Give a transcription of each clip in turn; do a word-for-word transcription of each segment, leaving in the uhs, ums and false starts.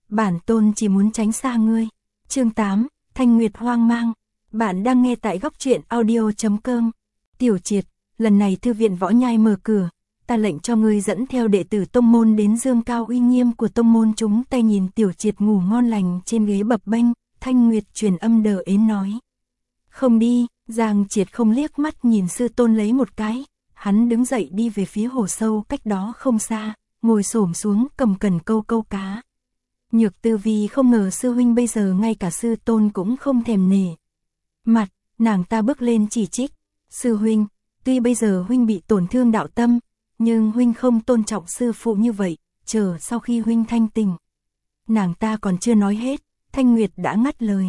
bản tôn chỉ muốn tránh xa ngươi. Chương tám, Thanh Nguyệt hoang mang. Bạn đang nghe tại góc truyện audio chấm com. Tiểu Triệt, lần này thư viện Võ Nhai mở cửa, ta lệnh cho ngươi dẫn theo đệ tử tông môn đến dương cao uy nghiêm của tông môn chúng ta. Nhìn Tiểu Triệt ngủ ngon lành trên ghế bập bênh, Thanh Nguyệt truyền âm đờ ến nói. Không đi. Giang Triệt không liếc mắt nhìn sư tôn lấy một cái, hắn đứng dậy đi về phía hồ sâu cách đó không xa, ngồi xổm xuống cầm cần câu câu cá. Nhược Tư Vi không ngờ sư huynh bây giờ ngay cả sư tôn cũng không thèm nể mặt, nàng ta bước lên chỉ trích, sư huynh, tuy bây giờ huynh bị tổn thương đạo tâm, nhưng huynh không tôn trọng sư phụ như vậy, chờ sau khi huynh thanh tình. Nàng ta còn chưa nói hết, Thanh Nguyệt đã ngắt lời.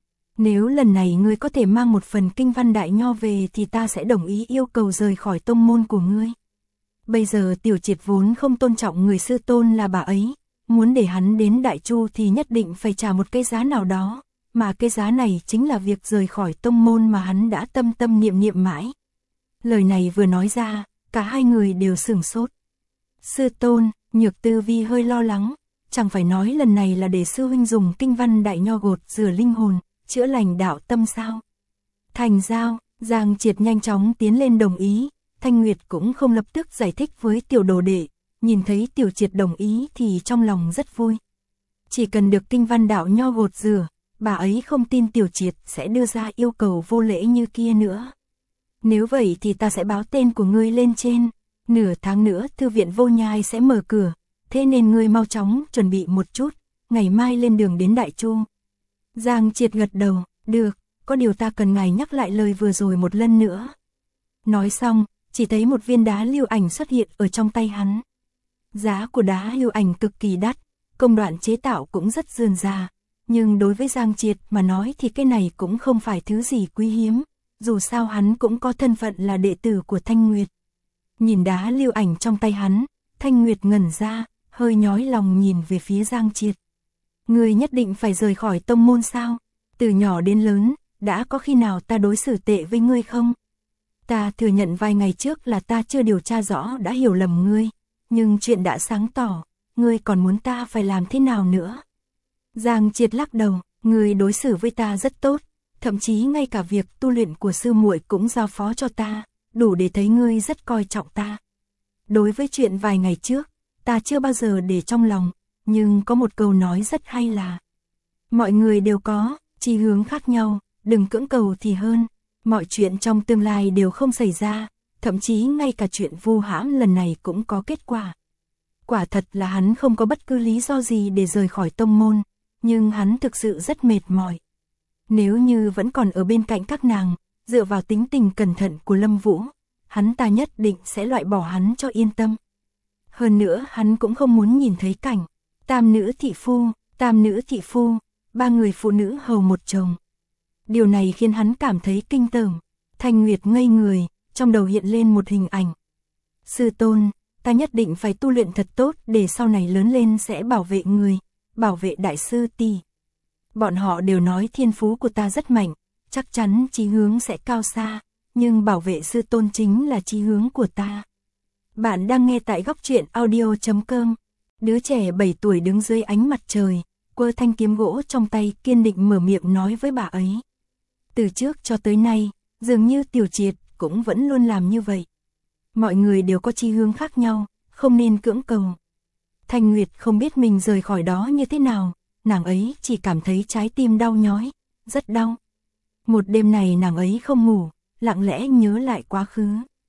Nếu lần này ngươi có thể mang một phần kinh văn đại nho về thì ta sẽ đồng ý yêu cầu rời khỏi tông môn của ngươi. Bây giờ Tiểu Triệt vốn không tôn trọng người sư tôn là bà ấy, muốn để hắn đến Đại Chu thì nhất định phải trả một cái giá nào đó, mà cái giá này chính là việc rời khỏi tông môn mà hắn đã tâm tâm niệm niệm mãi. Lời này vừa nói ra, cả hai người đều sửng sốt. Sư tôn, Nhược Tư Vi hơi lo lắng, chẳng phải nói lần này là để sư huynh dùng kinh văn đại nho gột rửa linh hồn, chữa lành đạo tâm sao? Thành giao, Giang Triệt nhanh chóng tiến lên đồng ý, Thanh Nguyệt cũng không lập tức giải thích với tiểu đồ đệ, nhìn thấy Tiểu Triệt đồng ý thì trong lòng rất vui. Chỉ cần được kinh văn đạo nho gột rửa, bà ấy không tin Tiểu Triệt sẽ đưa ra yêu cầu vô lễ như kia nữa. Nếu vậy thì ta sẽ báo tên của ngươi lên trên, nửa tháng nữa thư viện Vô Nhai sẽ mở cửa, thế nên ngươi mau chóng chuẩn bị một chút, ngày mai lên đường đến Đại Chu. Giang Triệt gật đầu, được, có điều ta cần ngài nhắc lại lời vừa rồi một lần nữa. Nói xong, chỉ thấy một viên đá lưu ảnh xuất hiện ở trong tay hắn. Giá của đá lưu ảnh cực kỳ đắt, công đoạn chế tạo cũng rất rườm rà, nhưng đối với Giang Triệt mà nói thì cái này cũng không phải thứ gì quý hiếm, dù sao hắn cũng có thân phận là đệ tử của Thanh Nguyệt. Nhìn đá lưu ảnh trong tay hắn, Thanh Nguyệt ngẩn ra, hơi nhói lòng nhìn về phía Giang Triệt. Ngươi nhất định phải rời khỏi tông môn sao? Từ nhỏ đến lớn, đã có khi nào ta đối xử tệ với ngươi không? Ta thừa nhận vài ngày trước là ta chưa điều tra rõ đã hiểu lầm ngươi, nhưng chuyện đã sáng tỏ, ngươi còn muốn ta phải làm thế nào nữa? Giang Triệt lắc đầu, ngươi đối xử với ta rất tốt, thậm chí ngay cả việc tu luyện của sư muội cũng giao phó cho ta, đủ để thấy ngươi rất coi trọng ta. Đối với chuyện vài ngày trước, ta chưa bao giờ để trong lòng, nhưng có một câu nói rất hay là mọi người đều có chí hướng khác nhau, đừng cưỡng cầu thì hơn. Mọi chuyện trong tương lai đều không xảy ra, thậm chí ngay cả chuyện vu hãm lần này cũng có kết quả. Quả thật là hắn không có bất cứ lý do gì để rời khỏi tông môn, nhưng hắn thực sự rất mệt mỏi. Nếu như vẫn còn ở bên cạnh các nàng, dựa vào tính tình cẩn thận của Lâm Vũ, hắn ta nhất định sẽ loại bỏ hắn cho yên tâm. Hơn nữa hắn cũng không muốn nhìn thấy cảnh tam nữ thị phu, tam nữ thị phu, ba người phụ nữ hầu một chồng. Điều này khiến hắn cảm thấy kinh tởm. Thanh Nguyệt ngây người, trong đầu hiện lên một hình ảnh. Sư tôn, ta nhất định phải tu luyện thật tốt để sau này lớn lên sẽ bảo vệ người, bảo vệ đại sư tỷ. Bọn họ đều nói thiên phú của ta rất mạnh, chắc chắn chí hướng sẽ cao xa, nhưng bảo vệ sư tôn chính là chí hướng của ta. Bạn đang nghe tại góc truyện audio chấm com. Đứa trẻ bảy tuổi đứng dưới ánh mặt trời, quơ thanh kiếm gỗ trong tay kiên định mở miệng nói với bà ấy. Từ trước cho tới nay, dường như Tiểu Triệt cũng vẫn luôn làm như vậy. Mọi người đều có chí hướng khác nhau, không nên cưỡng cầu. Thanh Nguyệt không biết mình rời khỏi đó như thế nào, nàng ấy chỉ cảm thấy trái tim đau nhói, rất đau. Một đêm này nàng ấy không ngủ, lặng lẽ nhớ lại quá khứ.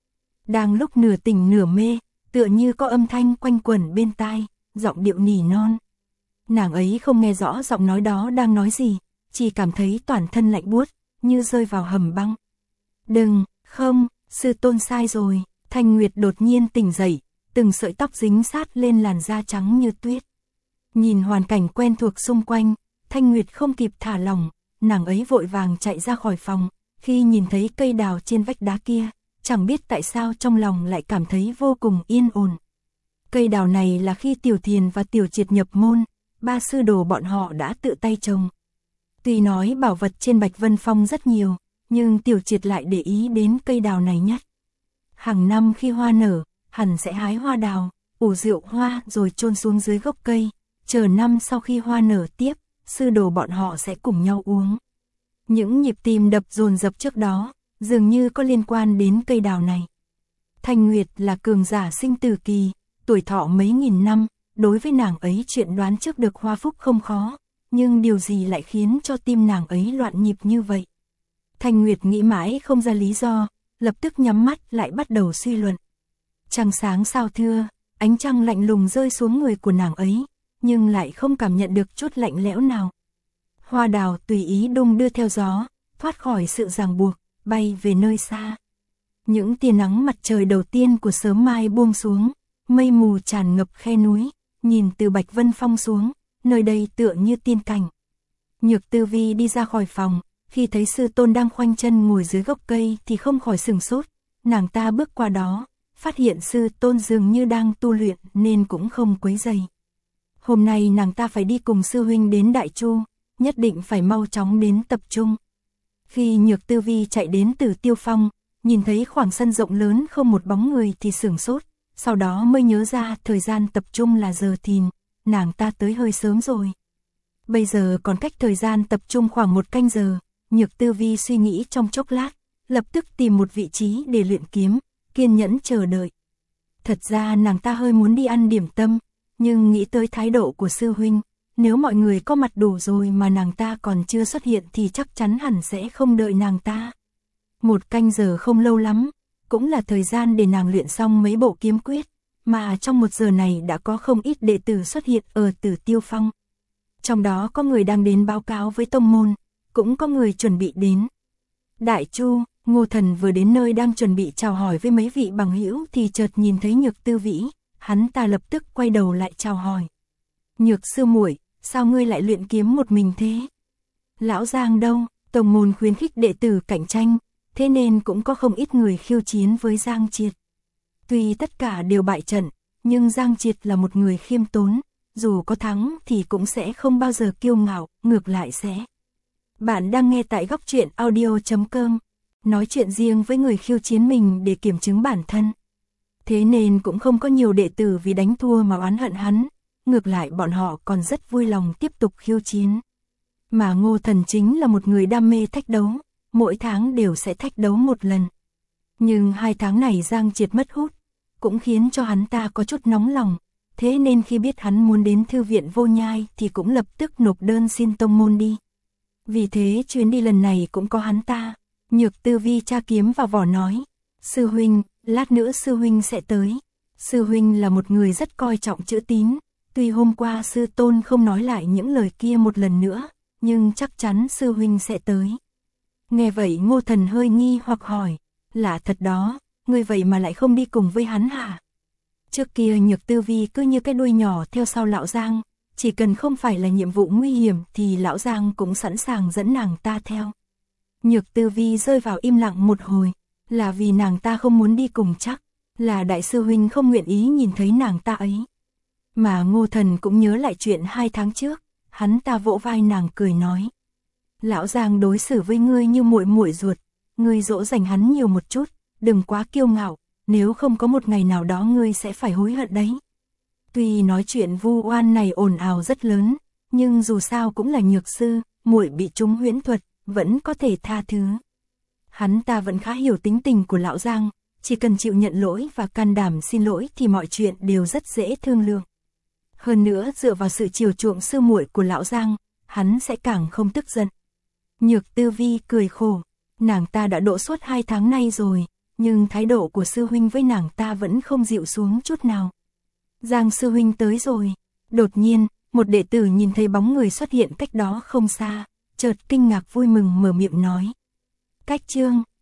Đang lúc nửa tỉnh nửa mê, tựa như có âm thanh quanh quẩn bên tai, giọng điệu nỉ non. Nàng ấy không nghe rõ giọng nói đó đang nói gì, chỉ cảm thấy toàn thân lạnh buốt, như rơi vào hầm băng. Đừng, không, sư tôn sai rồi. Thanh Nguyệt đột nhiên tỉnh dậy, từng sợi tóc dính sát lên làn da trắng như tuyết. Nhìn hoàn cảnh quen thuộc xung quanh, Thanh Nguyệt không kịp thả lỏng, nàng ấy vội vàng chạy ra khỏi phòng, khi nhìn thấy cây đào trên vách đá kia, chẳng biết tại sao trong lòng lại cảm thấy vô cùng yên ổn. Cây đào này là khi Tiểu Thiền và Tiểu Triệt nhập môn, ba sư đồ bọn họ đã tự tay trồng. Tuy nói bảo vật trên Bạch Vân Phong rất nhiều, nhưng Tiểu Triệt lại để ý đến cây đào này nhất. Hàng năm khi hoa nở, hẳn sẽ hái hoa đào, ủ rượu hoa rồi chôn xuống dưới gốc cây, chờ năm sau khi hoa nở tiếp, sư đồ bọn họ sẽ cùng nhau uống. Những nhịp tim đập dồn dập trước đó, dường như có liên quan đến cây đào này. Thanh Nguyệt là cường giả sinh tử kỳ, tuổi thọ mấy nghìn năm, đối với nàng ấy chuyện đoán trước được hoa phúc không khó, nhưng điều gì lại khiến cho tim nàng ấy loạn nhịp như vậy? Thanh Nguyệt nghĩ mãi không ra lý do, lập tức nhắm mắt lại bắt đầu suy luận. Trăng sáng sao thưa, ánh trăng lạnh lùng rơi xuống người của nàng ấy, nhưng lại không cảm nhận được chút lạnh lẽo nào. Hoa đào tùy ý đung đưa theo gió, thoát khỏi sự ràng buộc, bay về nơi xa. Những tia nắng mặt trời đầu tiên của sớm mai buông xuống, mây mù tràn ngập khe núi, nhìn từ Bạch Vân Phong xuống, nơi đây tựa như tiên cảnh. Nhược Tư Vi đi ra khỏi phòng, khi thấy sư tôn đang khoanh chân ngồi dưới gốc cây thì không khỏi sửng sốt, nàng ta bước qua đó, phát hiện sư tôn dường như đang tu luyện nên cũng không quấy rầy. Hôm nay nàng ta phải đi cùng sư huynh đến Đại Chu, nhất định phải mau chóng đến tập trung. Khi Nhược Tư Vi chạy đến Tử Tiêu Phong, nhìn thấy khoảng sân rộng lớn không một bóng người thì sửng sốt, sau đó mới nhớ ra thời gian tập trung là giờ thìn, nàng ta tới hơi sớm rồi. Bây giờ còn cách thời gian tập trung khoảng một canh giờ, Nhược Tư Vi suy nghĩ trong chốc lát, lập tức tìm một vị trí để luyện kiếm, kiên nhẫn chờ đợi. Thật ra nàng ta hơi muốn đi ăn điểm tâm, nhưng nghĩ tới thái độ của sư huynh, nếu mọi người có mặt đủ rồi mà nàng ta còn chưa xuất hiện thì chắc chắn hẳn sẽ không đợi nàng ta. Một canh giờ không lâu lắm, cũng là thời gian để nàng luyện xong mấy bộ kiếm quyết, mà trong một giờ này đã có không ít đệ tử xuất hiện ở Tử Tiêu Phong. Trong đó có người đang đến báo cáo với tông môn, cũng có người chuẩn bị đến. Đại Chu, Ngô Thần vừa đến nơi đang chuẩn bị chào hỏi với mấy vị bằng hữu thì chợt nhìn thấy Nhược Tư Vĩ, hắn ta lập tức quay đầu lại chào hỏi. Nhược sư muội, sao ngươi lại luyện kiếm một mình thế? Lão Giang đâu? Tông môn khuyến khích đệ tử cạnh tranh, thế nên cũng có không ít người khiêu chiến với Giang Triệt. Tuy tất cả đều bại trận, nhưng Giang Triệt là một người khiêm tốn, dù có thắng thì cũng sẽ không bao giờ kiêu ngạo, ngược lại sẽ. Bạn đang nghe tại góc truyện audio chấm com, nói chuyện riêng với người khiêu chiến mình để kiểm chứng bản thân. Thế nên cũng không có nhiều đệ tử vì đánh thua mà oán hận hắn, ngược lại bọn họ còn rất vui lòng tiếp tục khiêu chiến. Mà Ngô Thần chính là một người đam mê thách đấu, mỗi tháng đều sẽ thách đấu một lần. Nhưng hai tháng này Giang Triệt mất hút, cũng khiến cho hắn ta có chút nóng lòng, thế nên khi biết hắn muốn đến thư viện Vô Nhai thì cũng lập tức nộp đơn xin tông môn đi. Vì thế chuyến đi lần này cũng có hắn ta. Nhược Tư Vi tra kiếm vào vỏ nói, sư huynh, lát nữa sư huynh sẽ tới. Sư huynh là một người rất coi trọng chữ tín, tuy hôm qua sư tôn không nói lại những lời kia một lần nữa, nhưng chắc chắn sư huynh sẽ tới. Nghe vậy Ngô Thần hơi nghi hoặc hỏi, lạ thật đó, ngươi vậy mà lại không đi cùng với hắn hả? Trước kia Nhược Tư Vi cứ như cái đuôi nhỏ theo sau lão Giang, chỉ cần không phải là nhiệm vụ nguy hiểm thì lão Giang cũng sẵn sàng dẫn nàng ta theo. Nhược Tư Vi rơi vào im lặng một hồi, là vì nàng ta không muốn đi cùng chắc, là đại sư huynh không nguyện ý nhìn thấy nàng ta ấy. Mà Ngô Thần cũng nhớ lại chuyện hai tháng trước, hắn ta vỗ vai nàng cười nói. Lão Giang đối xử với ngươi như muội muội ruột, ngươi dỗ dành hắn nhiều một chút, đừng quá kiêu ngạo, nếu không có một ngày nào đó ngươi sẽ phải hối hận đấy. Tuy nói chuyện vu oan này ồn ào rất lớn, nhưng dù sao cũng là nhược sư, muội bị trúng huyễn thuật, vẫn có thể tha thứ. Hắn ta vẫn khá hiểu tính tình của lão Giang, chỉ cần chịu nhận lỗi và can đảm xin lỗi thì mọi chuyện đều rất dễ thương lượng. Hơn nữa dựa vào sự chiều chuộng sư muội của lão Giang, hắn sẽ càng không tức giận. Nhược Tư Vi cười khổ, nàng ta đã độ suốt hai tháng nay rồi, nhưng thái độ của sư huynh với nàng ta vẫn không dịu xuống chút nào. Giang sư huynh tới rồi. Đột nhiên, một đệ tử nhìn thấy bóng người xuất hiện cách đó không xa, chợt kinh ngạc vui mừng mở miệng nói. Cách Trương,